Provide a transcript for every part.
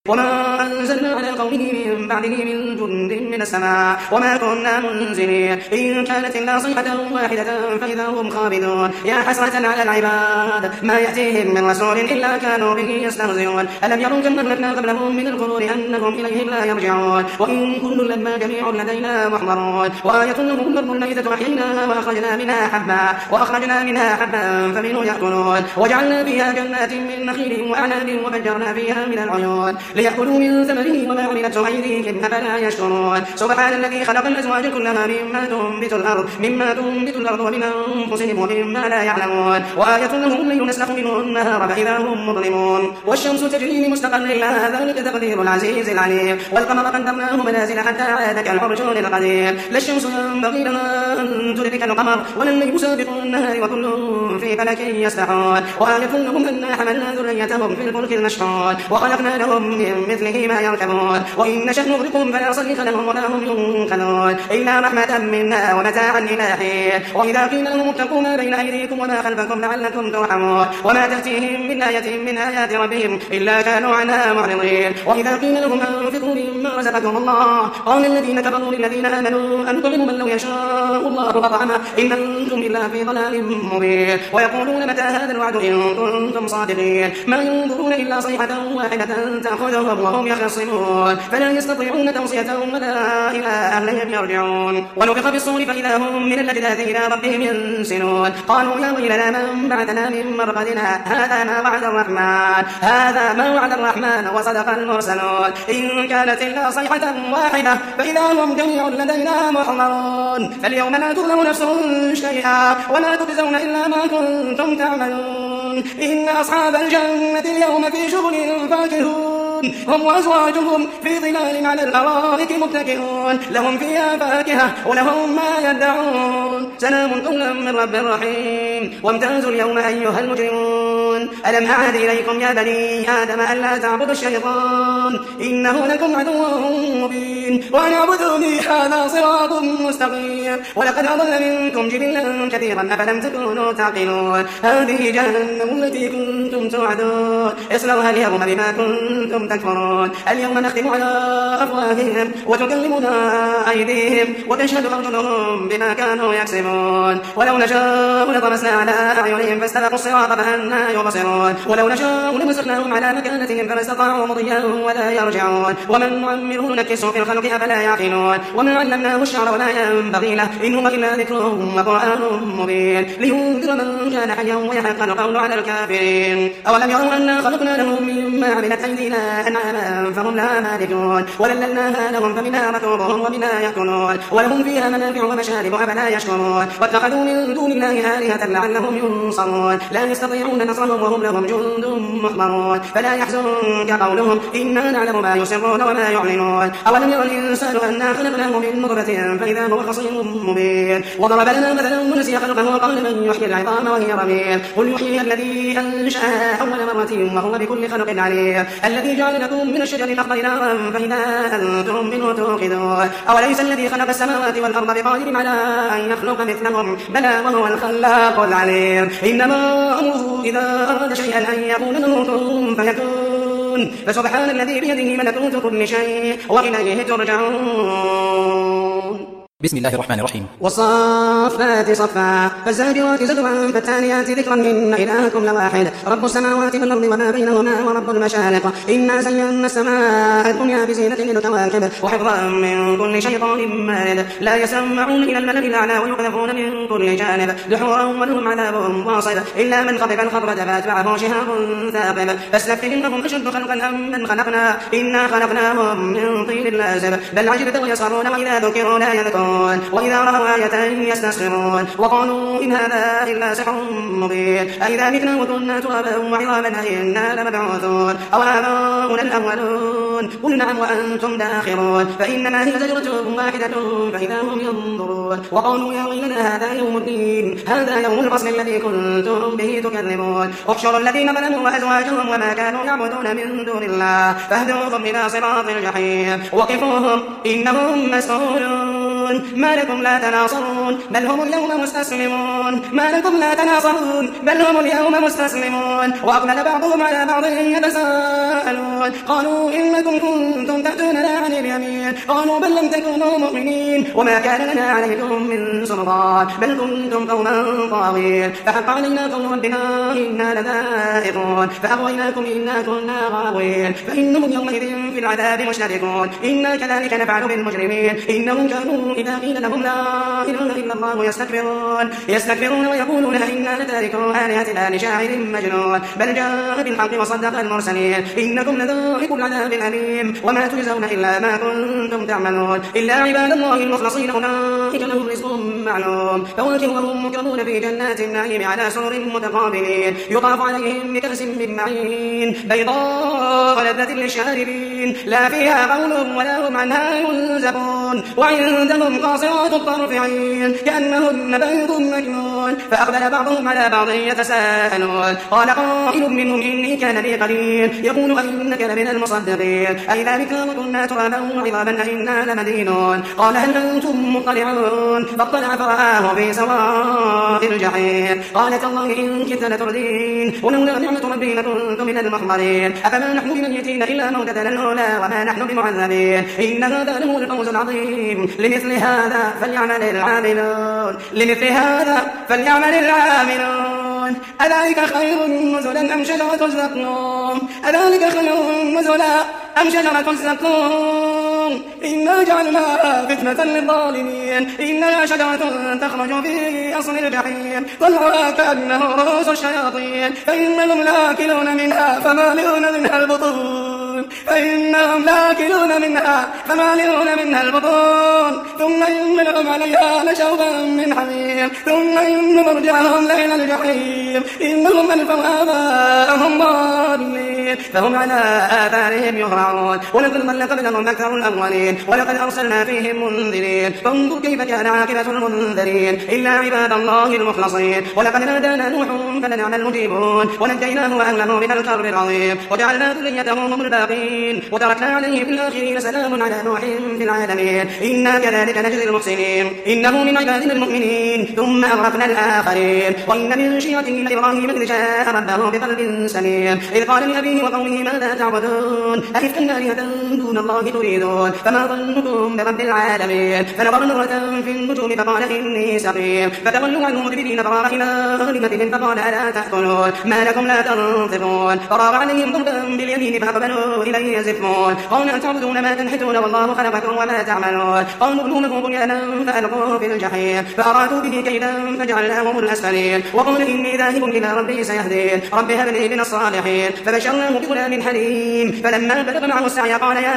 وما أنزلنا على قومه من بعده من جند من السماء وما كنا منزلين إن كانت إلا صيحة واحدة فإذا هم خامدون يا حسرة على العباد ما يأتيهم من رسول إلا كانوا به يستهزئون ألم يروا كم أهلكنا قبلهم من القرون أنهم إليهم لا يرجعون وإن كل لما جميع لدينا محضرون وآية لهم الأرض الميتة أحييناها وأخرجنا منها حبا فمنه يأكلون وجعلنا فيها جنات من نخيل وأعناب وفجرنا فيها من العيون ليأكلوا من ثمره وما عملته أيديهم أفلا يشكرون سبحان الذي خلق الأزواج كلها مما تنبت الأرض ومن أنفسهم ومما لا يعلمون وآية لهم الليل نسلخ منه النهار فإذا هم مظلمون والشمس تجري لمستقر لها ذلك تقدير العزيز العليم والقمر قدرناه منازل حتى عاد كالعرجون القديم لا الشمس ينبغي لها أن تدرك القمر ولا الليل سابق النهار وكل في فلك يسبحون وآية لهم أنا حملنا ذريتهم في الفلك المشحون وخلقنا لهم من مثله ما يركبون وإن نشأ نغرقهم فلا صريخ لهم ولا هم ينقذون إلا رحمة منا ومتاعا إلى حين وإذا قيل لهم اتقوا ما بين أيديكم وما خلفكم لعلكم ترحمون وما تأتيهم من آية من آيات ربهم إلا كانوا عنها معرضين وإذا قيل لهم أنفقوا مما رزقكم الله قال الذين كفروا للذين آمنوا أنطعم من لو يشاء الله أطعمه إن أنتم إلا في ضلال مبين ويقولون متى هذا الوعد إن كنتم صادقين ما ينظرون إلا صيحة واحدة تأخذهم وهم يخصمون فلا يستطيعون توصية ولا إلى أهلهم يرجعون ونفخ في الصور فإذا هم من الأجداث إلى ربهم ينسلون قالوا يا ويلنا من بعثنا من مرقدنا هذا ما وعد الرحمن وصدق المرسلون إن كانت إلا صيحة واحدة فإذا هم جميع لدينا محضرون فاليوم لا تظلم نفس شيئا ولا تجزون إلا ما كنتم تعملون إن أصحاب الجنة اليوم في شغل فاكهون هم وأزواجهم في ظلال على الأرائك متكئون لهم فيها فاكهة ولهم ما يدعون سلام قولا من رب رحيم وامتازوا اليوم أيها المجرمون ألم أعهد إليكم يا بني آدم ألا تعبدوا الشيطان إنه لكم عدو مبين وأن اعبدوني هذا صراط مستقيم ولقد أضل منكم جبلا كثيرا أفلم تكونوا تعقلون هذه جهنم التي كنتم توعدون اصلوها اليوم بما كنتم تكفرون اليوم نختم على أفواههم وتكلمنا أيديهم وتشهد أرجلهم بما كانوا يكسبون ولو نشاء لطمسنا على أعينهم فاستبقوا الصراط فأنى يبصرون ولو نشاء لمسخناهم على مكانتهم فما استطاعوا مضيا ولا يرجعون ومن نعمره نكسه في الخلق أفلا يعقلون وما علمناه الشعر ولا ينبغي له إن هو إلا ذكر وقرآن مبين لينذر من كان حيا ويحق القول على الكافرين أولم يروا أنا خلقنا لهم مما عملت أيدينا أنعاما فهم لها مالكون ولللناها لهم فمنها ركوبهم ومنها يأكلون ولهم فيها منافع ومشارب أفلا يشكرون واتخذوا من دون الله آلهة لعلهم ينصرون لا يستطيعون نصرهم وهم لهم جند محضرون فلا يحزنك قولهم إنا نعلم ما يسرون وما يعلنون أولم يرى الإنسان أنا خلقناه من نطفة فإذا هو خصيم مبين وضرب لنا مثلا ونسي خلقه وقال من يحيي العظام وهي رميم قل يحييها الذي أنشأها أول مرة وهو بكل خلق عليم الذي جعل لكم من الشجر الأخضر نارا فإذا أنتم منه توقدون أوليس الذي خلق السماوات والأرض بقادر على أن يخلق مثلهم بلى وهو الخلاق العليم إنما أمره إذا أراد شيئا أن يقول له كن فيكون فسبحان الذي بيده ملكوت كل شيء وإليه ترجعون بسم الله الرحمن الرحيم والصافات صفا فالزاجرات زجرا فالتاليات ذكرا إن إلهكم لواحد رب السماوات والأرض وما بينهما ورب المشارق إنا زينا السماء الدنيا بزينة للكواكب وحفظا من كل شيطان مارد لا يسمعون إلى الملأ الأعلى ويقذفون من كل جانب دحورا ولهم عذاب واصب إلا من خطف الخطبة فاتبعه شهاب ثاقب فاستفتهم إنهم أشد خلقا أم من خلقنا إنا خلقناهم من طين لازب بل عجبت ويسخرون وإذا ذكروا لا يذكرون وإذا رأوا آية يستسخرون وقالوا إن هذا إلا سحر مبين أئذا متنا وكنا ترابا وعظاما أئنا لمبعوثون أو آباؤنا الأولون قل نعم وأنتم داخرون فإنما هي زجرة واحدة فإذا هم ينظرون وقالوا يا ويلنا هذا يوم الدين هذا يوم الفصل الذي كنتم به تكذبون احشروا الذين ظلموا وأزواجهم وما كانوا يعبدون من دون الله فاهدوهم إلى صراط الجحيم وقفوهم إنهم مسؤولون تناصرون ما لكم لا تناصرون بل هم اليوم مستسلمون ما لكم لا تناصرون بل هم اليوم مستسلمون وأقبل بعضهم على بعض يتساءلون قالوا إنكم كنتم تأتوننا عن اليمين قالوا بل لم تكونوا مؤمنين وما كان لنا عليكم من سلطان بل كنتم قوما طاغين فحق علينا قول ربنا إنا لذائقون فأغويناكم إنا كنا غاوين فإنهم يومئذ في العذاب مشتركون إنا كذلك نفعل بالمجرمين إنهم كانوا إذا قيل لهم لا إله إلا الله يستكبرون ويقولون إنا لتاركوا آلهتنا لشاعر مجنون بل جاء بالحق وصدق المرسلين إنكم لذائقوا العذاب الأليم وما تجزون إلا ما كنتم تعملون إلا عباد الله المخلصين أولئك لهم رزق معلوم فواكه وهم مكرمون في جنات النعيم على سرر متقابلين يطاف عليهم بكأس من معين بيضاء لذة للشاربين لا فيها غول ولا هم عنها ينزفون وعندهم قاصرات الطرف عين كأنهن بيض مكنون فأقبل بعضهم على بعض يتساءلون قال قائل منهم إني كان لي قرين يقول أئنك لمن المصدقين أئذا متنا وكنا ترابا وعظاما أئنا لمدينون قال هل أنتم مطلعون فاطلع فرآه في سواء الجحيم قال تالله إن كدت لتردين ولولا نعمة ربي لكنت من المحضرين أفما نحن بميتين إلا موتتنا الأولى وما نحن بمعذبين إن هذا لهو الفوز العظيم لمثل هذا فليعمل العاملون أذلك خير نزلا أم شجرة الزقوم شجرة الزقوم إنا جعلناها فتنة للظالمين إنها شجرة تخرج في أصل الجحيم طلعها كأنه رؤوس الشياطين فإنهم لآكلون منها فمالئون منها البطون ثم إن لهم عليها لشوبا من حميم ثم إن مرجعهم لإلى الجحيم إنهم ألفوا آباءهم ضالين فهم على آثارهم يهرعون ولقد ضل قبلهم أكثر الأولين ولقد أرسلنا فيهم منذرين فانظر كيف كان عاقبة المنذرين إلا عباد الله المخلصين ولقد نادانا نوح فلنعم المجيبون ونجيناه وأهله من الكرب العظيم وجعلنا ذريته هم الباقين وتركنا عليه في الآخرين سلام على نوح في العالمين إنا كذلك نجزي المحسنين إنه من عبادنا المؤمنين ثم أغرقنا الآخرين وإن من شيعته لإبراهيم إذ جاء ربه بقلب سليم إذ قال لأبيه وقومه ماذا تعبدون أئفكا آلهة دون الله تريدون فما ظنكم برب العالمين فنظر نظرة في النجوم فقال إني سقيم فتولوا عنه مدبرين فراغ إلى آلهتهم فقال ألا تأكلون ما لكم لا تنطقون فراغ عليهم ضربا باليمين فأقبلوا إليه يزفون قال أتعبدون ما تنحتون والله خلقكم وما تعملون قالوا ابنوا له بنيانا فألقوه في الجحيم فأرادوا به كيدا فجعلناهم الأسفلين وقال إني ذاهب إلى ربي سيهدين رب هب لي من الصالحين فبشرناه بغلام حليم فلما بلغ معه السعي قال يا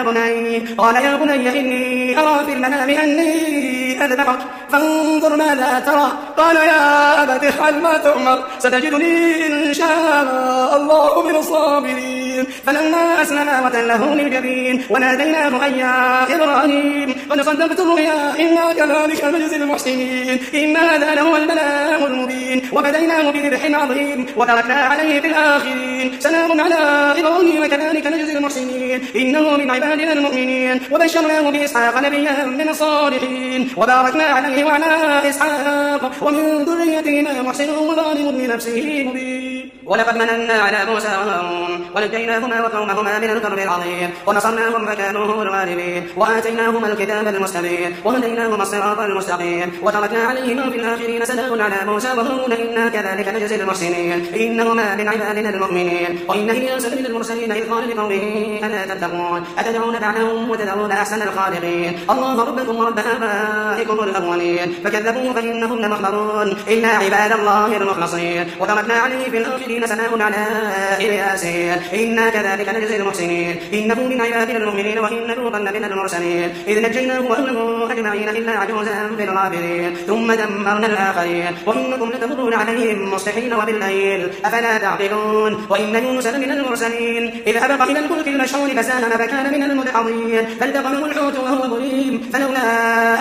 بني إني أرى في المنام أني أذبحك فانظر ماذا ترى قال يا أبت افعل ما تؤمر ستجدني إن شاء الله من الصابرين فلما أسلما وتله للجبين وناديناه أن يا إبراهيم قد صدقت الرؤيا إنا كذلك نجزي المحسنين إن هذا لهو البلاء المبين وفديناه بذبح عظيم وتركنا عليه في الآخرين سلام على إبراهيم كذلك نجزي المحسنين إنه من عبادنا المؤمنين وبشرناه بإسحاق نبيا من الصالحين وباركنا عليه وعلى إسحاق ومن ذريتهما محسن وظالم لنفسه مبين ولقد مننا على موسى وهارون ونجيناهما وقومهما من الكرب العظيم ونصرناهم فكانوا الغالبين وآتيناهما الكتاب المستبين وهديناهما الصراط المستقيم وتركنا عليهما في الآخرين سلام على موسى وهارون إنا كذلك نجزي المحسنين إنهما من عبادنا المؤمنين وإن إلياس من المرسلين إذ قال لقومه ألا تتقون أتدعون بعلا وتذرون أحسن الخالقين الله ربكم ورب آبائكم الأولين فكذبوه فإنهم لمحضرون إلا عباد الله المخلصين وتركنا عليه في الآخرين سلام على إلياسين إنا كذلك نجزي المحسنين إنه من عبادنا المؤمنين وإن لوطا لمن المرسلين إذ نجيناه وأهله أجمعين إلا عجوزا في الغابرين ثم دمرنا الآخرين وإنكم لتمرون عليهم مصبحين وبالليل أفلا تعقلون وإن يونس لمن المرسلين إذ أبق إلى الفلك المشحون فساهم فكان من المدحضين فالتقمه الحوت وهو مليم فلولا أنه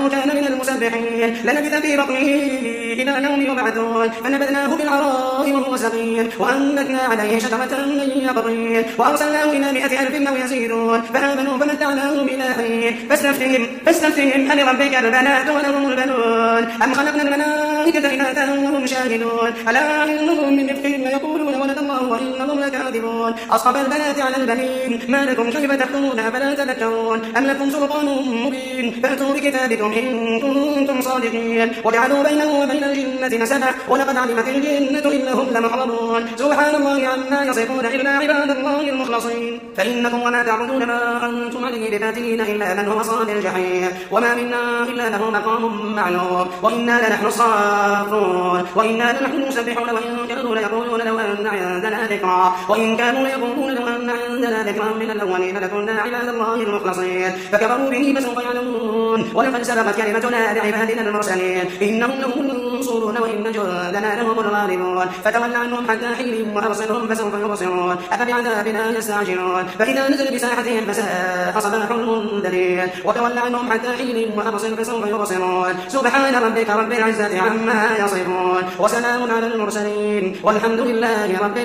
إنه كان من المسبحين لنبث في بطنه إلى يوم يبعثون فنبذناه بالعراء وهو سقيم وأنبتنا عليه شجرة من يقطين وأرسلناه إلى 100,000 أو يزيدون فآمنوا فمتعناهم إلى حين فاستفتهم ألربك البنات ولهم البنون أم خلقنا الملائكة إناثا وهم شاهدون ألا إنهم من رفقهم ليقولون ولد الله وإنهم لكاذبون أصحاب البنات على البنين ما لكم كيف تحكمون فلا تذكرون أم لكم سلطان مبين فأتوا بكتابكم إن كنتم صادقين وجعلوا بينه وبين الجنة نسبا ولقد علمت الجنة إنهم لمحضرون سبحان الله عما يصفون إلا عباد الله المخلصين فإنكم وما تعبدون ما أنتم عليه بفاتنين إلا من هو صال الجحيم وما منا إلا له مقام معلوم وإنا لنحن الصافون وإنا لنحن المسبحون وإن كانوا ليقولون لو أن عندنا ذكرا وإن كانوا ليقولون لو أن عندنا ذكرا من الأولين لكنا عباد الله المخلصين فكفروا به فسوف يعلمون ولقد سبقت كلمتنا لعبادنا المرسلين إنهم لهم المنصورون وإن جندنا لهم الغالبون فتول عنهم حتى حين وأبصرهم فسوف يبصرون أفبعذابنا يستعجلون فإذا نزل بساحتهم فساء صباح المنذرين وتول عنهم حتى حين وأبصر فسوف يبصرون سبحان ربك رب العزة عما يصفون وسلام على المرسلين والحمد لله رب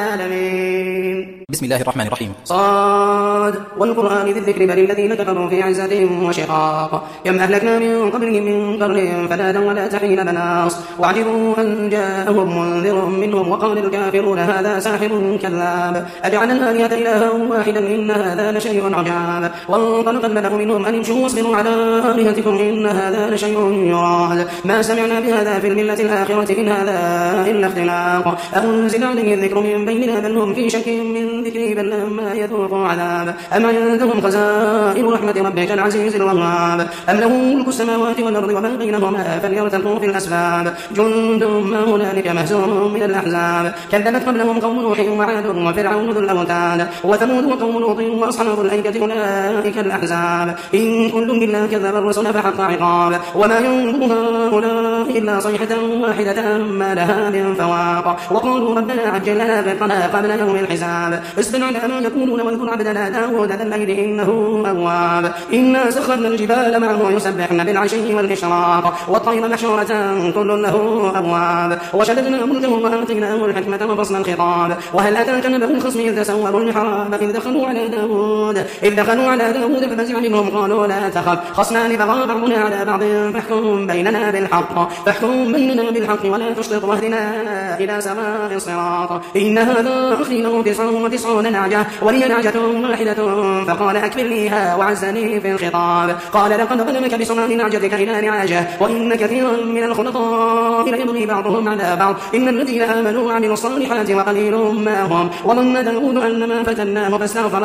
العالمين. بسم الله الرحمن الرحيم. صاد والقرآن ذي الذكر بل الذين كفروا في عزة وشقاق كم أهلكنا من قبلهم من قرن فنادوا ولا تحين مناص وعجبوا أن جاءهم منذر منهم وقال الكافرون هذا ساحر كذاب أجعل الآلهة إلها واحدا إن هذا لشيء عجاب وانطلق الملأ منهم أن امشوا واصبروا على آلهتكم إن هذا لشيء يراد ما سمعنا بهذا في الملة الآخرة إن هذا إلا اختلاق أنزل عليه الذكر من بيننا بل هم في شك من ذكري بل لما يذوقوا عذاب أم عندهم خزائن رحمة ربك العزيز الوهاب أم له ملك السماوات والأرض وما بينهما فليرتقوا في الأسباب جند ما هنالك مهزوم من الأحزاب كذبت قبلهم قوم نوح وعاد وفرعون ذو الأوتاد وثمود وقوم لوط وأصحاب الأيكة أولئك الأحزاب إن كل إلا كذب الرسل فحق عقاب وما ينظر هؤلاء إلا صيحة واحدة ما لها من فواق وقالوا ربنا عجل لنا رزقنا قبل يوم الحساب اصبر على ما يقولون واذكر عبدنا داود ذا الليل إنه أواب إنا سخرنا الجبال معه يسبحن بالعشي والإشراق والطير محشورة كل له أبواب وشددنا ملكه وآتيناه الحكمة وفصل الخطاب وهل أتاك نبأ الخصم إذ تسوروا المحراب إذ دخلوا على داود ففزع منهم قالوا لا تخف خصمان بغى بعضنا على بعض فاحكم بيننا بالحق ولا تشطط واهدنا إلى سواء الصراط إن هذا أخي له 99 نعجة ولي نعجة واحدة فقال أكملنيها وعزني في الخطاب قال لقد ظلمك بسماع نعجتك إلى نعاجة وإن كثيرا من الخلطاء ليبغي بعضهم على بعض إن الذين آمنوا وعملوا الصالحات وقليل ما هم وظن داود أنما فتناه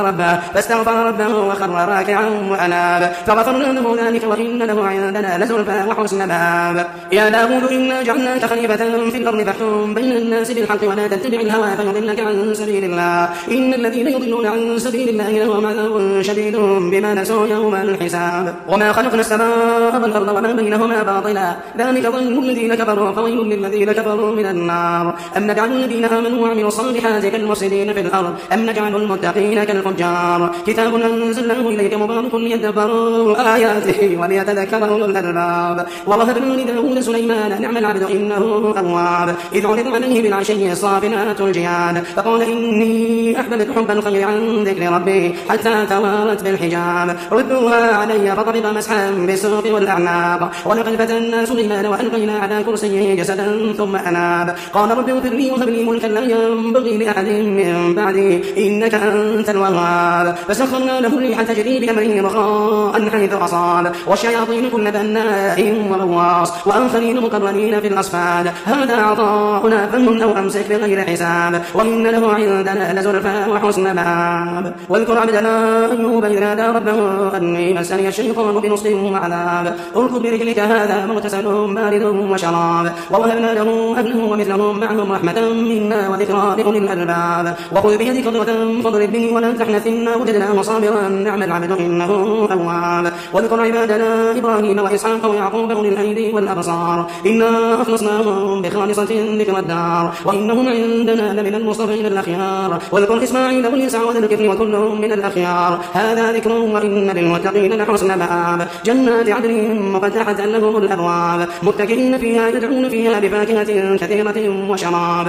فاستغفر ربه وخر راكعا وأناب فغفرنا له ذلك وإن له عندنا لزلفى وحسن مآب يا داود إنا جعلناك خليفة في الأرض فاحكم بين الناس بالحق ولا تتبع الهوى فيضلك عن سبيل الله إن الذين يضلون عن سبيل الله لهم عذاب شديد بما نسوا يوم الحساب وما خلقنا السماء والأرض وما بينهما باطلا ذلك ظن الذين كفروا فويل للذين كفروا من النار أم نجعل الذين آمنوا وعملوا الصالحات كالمفسدين في الأرض أم نجعل المتقين كالفجار كتاب أنزلناه إليك مبارك ليدبروا آياته وليتذكر أولو الألباب ووهبنا لداود سليمان نعم العبد إنه أواب إذ عرض عليه بالعشي الصافنات الجياد فقال إني أحببت حب الخير عن ذكر ربي حتى توارت بالحجاب ردوها علي فطبق مسحا بالسوق والأعناق ولقد فتنا سليمان وألقينا على كرسيه جسدا ثم أناب قال رب اغفر لي وهب لي ملكا لا ينبغي لأحد من بعدي إنك أنت الوهاب فسخرنا له الريح تجري بأمره رخاء حيث أصاب والشياطين كل بناء وغواص وآخرين مقرنين في الأصفاد هذا عطاؤنا فمن أو أمسك بغير حساب وإن له عندنا لزلفى وحسن مآب واذكر عبدنا أيوب إذ نادى ربه أني مسني الشيطان بنصب وعذاب اركض برجلك هذا مغتسل بارد وشراب ووهبنا له أهله ومثلهم معهم رحمة منا وذكرى لأولي الألباب وخذ بيدك ضغة فاضرب به ولا تحنث إنا وجدناه صابرا نعم العبد إنه أواب واذكر عبادنا إبراهيم وإسحاق ويعقوب أولي الأيدي والأبصار إنا أخلصناهم بخالصة ذكر الدار وإنهم عندنا لمن المصطفين الأخيار واذكر واذكر إسماعيل واليسع وذا الكفل وكل من الأخيار هذا ذكر وإن للمتقين لحسن مآب جنات عدن مفتحة لهم الأبواب متكئين فيها يدعون فيها بفاكهة كثيرة وشراب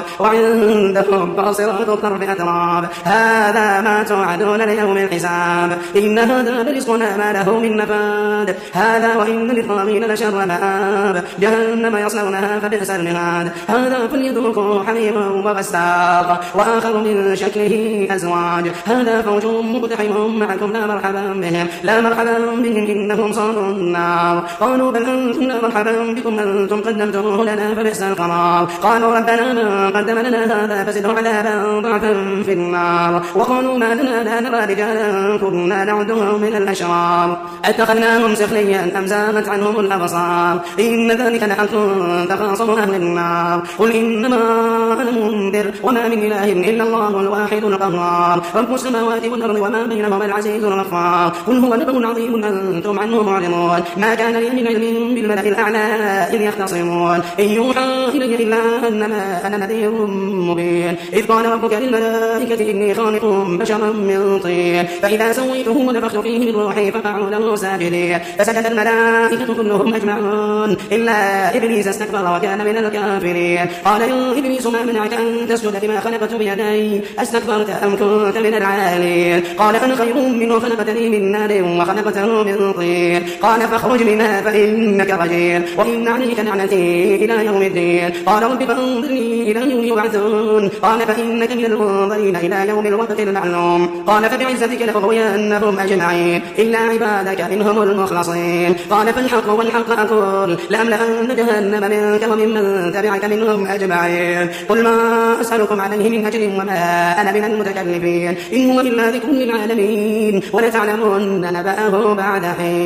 وعندهم قاصرات الطرف أتراب هذا ما توعدون ليوم الحساب إن هذا لرزقنا ما له من نفاد هذا وإن للطاغين لشر مآب جهنم يصلونها فبئس المهاد هذا فليذوقوا حميم وغساق وآخر من شكله أزواج هذا فوج مقتحم معكم لا مرحبا بهم لا مرحبا بهم إنهم صالوا النار قالوا بل أنتم لا مرحبا بكم أنتم قدمتموه لنا فبئس القرار قالوا ربنا من قدم لنا هذا فزده عذابا ضعفا في النار وقالوا ما لنا لا نرى رجالا كنا نعدهم من الأشرار اتخذناهم سخريا أم زاغت عنهم الأبصار إن ذلك لحق تخاصم أهل النار قل إنما أنا منذر وما من إله إلا الله الواحد القهار رب السماوات والأرض وما بينهما العزيز الغفار قل هو نبأ عظيم أنتم عنه معرضون ما كان لي من علم بالملأ الأعلى إذ يختصمون إن يوحى إلي إلا أنما أنا نذير مبين إذ قال ربك للملائكة إني خالق بشرا من طين فإذا سويته ونفخت فيه من روحي فقعوا له ساجدين فسجد الملائكة كلهم أجمعون إلا إبليس استكبر وكان من الكافرين قال يا إبليس ما منعك أن تسجد لما خلقت بيدي أستكبرت أم كنت من العالين قال أنا خير منه خلقتني من نار وخلقته من طين قال فاخرج منها فإنك رجيم وإن عليك لعنتي إلى يوم الدين قال رب فانظرني إلى يوم يبعثون قال فإنك من المنظرين إلى يوم الوقت المعلوم قال فبعزتك لأغوينهم أجمعين إلا عبادك منهم المخلصين قال فالحق والحق أقول لأملأن جهنم منك وممن تبعك منهم أجمعين قل ما أسألكم عليه من أجر وما أنا من المتكلفين إن هو إلا ذكر للعالمين ولتعلمن نبأه بعد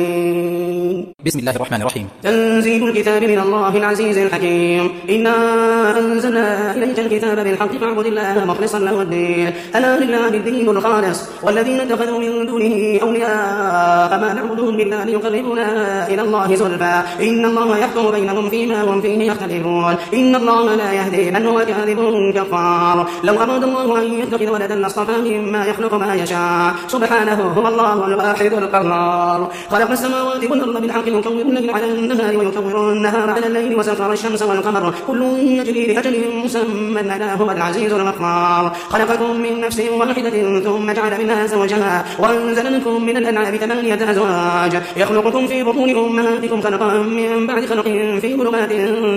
حين بسم الله الرحمن الرحيم تنزيل الكتاب من الله العزيز الحكيم إنا أنزلنا إليك الكتاب بالحق فاعبد الله مخلصا له الدين ألا لله الدين الخالص والذين اتخذوا من دونه أولياء ما نعبدهم إلا ليقربونا إلى الله زلفى إن الله يحكم بينهم فيما هم فيه يختلفون إن الله لا يهدي من هو كاذب كفار لو أراد الله أن يتخذ ولدا لاصطفى مما يخلق ما يشاء سبحانه هو الله الواحد القهار خلق السماوات والأرض بالحق يكور الليل على النهار ويكور النهار على الليل وسخر الشمس والقمر كل يجري لأجل مسمى ألا هو العزيز الغفار خلقكم من نفس واحدة ثم جعل منها زوجها وأنزل لكم من الأنعام 8 أزواج يخلقكم في بطون أمهاتكم خلقا من بعد خلق في ظلمات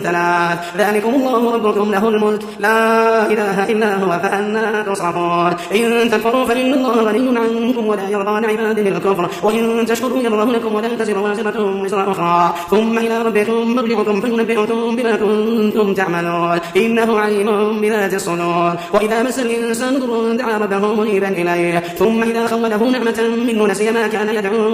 3 ذلكم الله ربكم له الملك لا إله إلا هو فأنا تصرفون إن تكفروا فإن الله غني عنكم ولا يرضى لعباده الكفر وإن تشكروا يرضه لكم ولا تزر وازرة وزر أخرى ثم إلى ربكم مرجعكم فينبئكم بما كنتم تعملون إنه عليم بذات الصدور وإذا مس الإنسان ضر دعا ربه منيبا إليه ثم إذا خوله نعمة منه نسي ما كان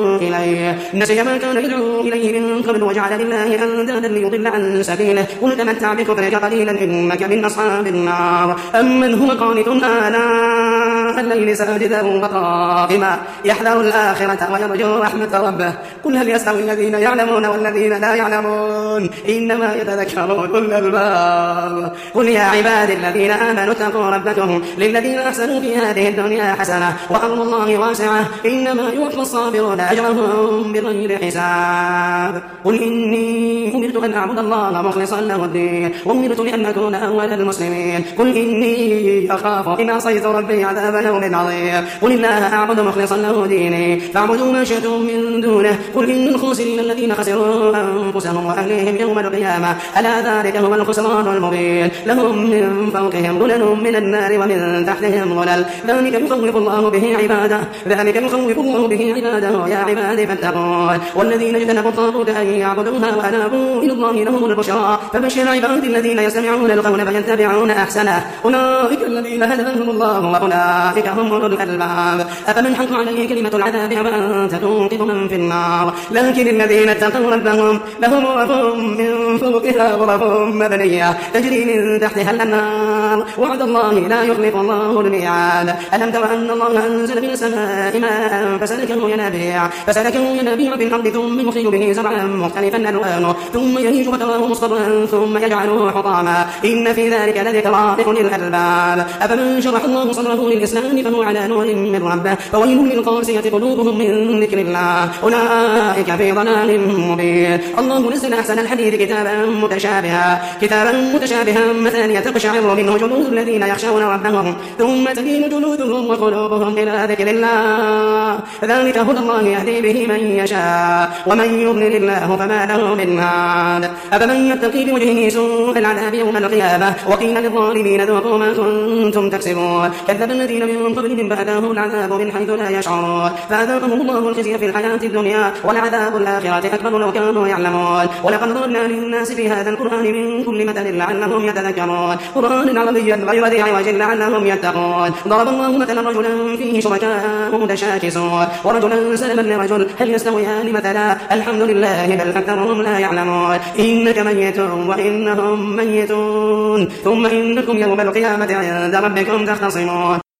يدعو إليه من قبل وجعل لله أندادا ليضل عن سبيله قل تمتع بكفرك قليلا إنك من أصحاب النار أمن هو قانت آناء الليل ساجدا وقائما يحذر الآخرة ويرجو رحمة ربه قل هل يستوي الذين يعلمون والذين لا يعلمون إنما يتذكر أولو الألباب قل يا عبادي الذين آمنوا اتقوا ربكم للذين أحسنوا في هذه الدنيا حسنة وأرض الله واسعة إنما يوفى الصابرون أجرهم بغير حساب قل إني أمرت أن أعبد الله مخلصا له الدين وأمرت لأن أكون أول المسلمين قل إني أخاف إن عصيت ربي عذاب يوم عظيم قل الله أعبد مخلصا له ديني فاعبدوا ما شئتم من دونه قل إن الخاسرين الذين خسروا أنفسهم وأهليهم يوم القيامة ألا ذلك هو الخسران المبين لهم من فوقهم ظلل من النار ومن تحتهم ظلل ذلك يخوف الله به عباده يا عبادي فاتقون والذين اجتنبوا الطاغوت أن يعبدوها وأنابوا إلى الله لهم البشرى فبشر عبادي الذين يستمعون القول فيتبعون أحسنه أولئك الذين هداهم الله وأولئك هم أولو الألباب أفمن حق عليه كلمة العذاب أفأنت تنقذ من في النار لكن الذين اتقوا ربهم لهم غرف من فوقها غرف مبنية تجري من تحتها الأنهار وعد الله لا يخلف الله الميعاد ألم تر أن الله أنزل من السماء ماء فسلكه ينابيع في الأرض ثم يخرج به زرعا مختلفا ألوانه ثم يهيج فتراه مصفرا ثم يجعله حطاما إن في ذلك لذكرى لأولي الألباب أفمن شرح الله صدره للإسلام الإنسان فهو على نور من ربه فويل للقاسية قلوبهم من ذكر الله أولئك في ضلال مبين. الله نزل أحسن الحديث كتابا متشابها مثانية تقشعر منه جلود الذين يخشون ربهم ثم تلين جلودهم وقلوبهم إلى ذكر الله ذلك هدى الله يهدي به من يشاء ومن يضلل الله فما له من هاد. أفمن يتقي بوجهه سوء العذاب يوم القيامة وقيل للظالمين ذوقوا ما كنتم تكسبون كذب الذين من قبلهم فأتاهم العذاب من حيث لا يشعرون فأذاقهم الله الخزي في الحياة الدنيا ولعذاب الآخرة أكبر لو كانوا يعلمون. ولقد ضربنا للناس في هذا القرآن من كل مثل لعلهم يتذكرون قرآن عربيا غير ذي عوج لعلهم يتقون. ضرب الله مثلا رجلا فيه شركاء متشاكسون ورجلا سلما لرجل هل يستويان مثلا الحمد لله بل أكثرهم لا يعلمون. إنك ميت وإنهم ميتون ثم إنكم يوم القيامة عند ربكم تختصمون